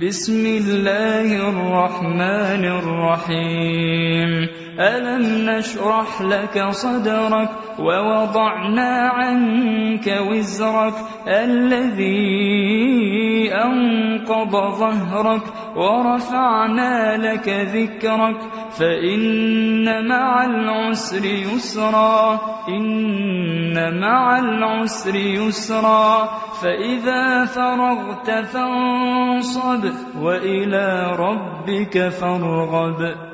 بسم الله الرحمن الرحيم ألم نشرح لك صدرك ووضعنا عنك وزرك الذي أنقض ظهرك ورفعنا لك ذكرك فإن مع العسر يسرا إن مع العسر يسرا فإذا فرغت فانصب وإلى ربك فارغب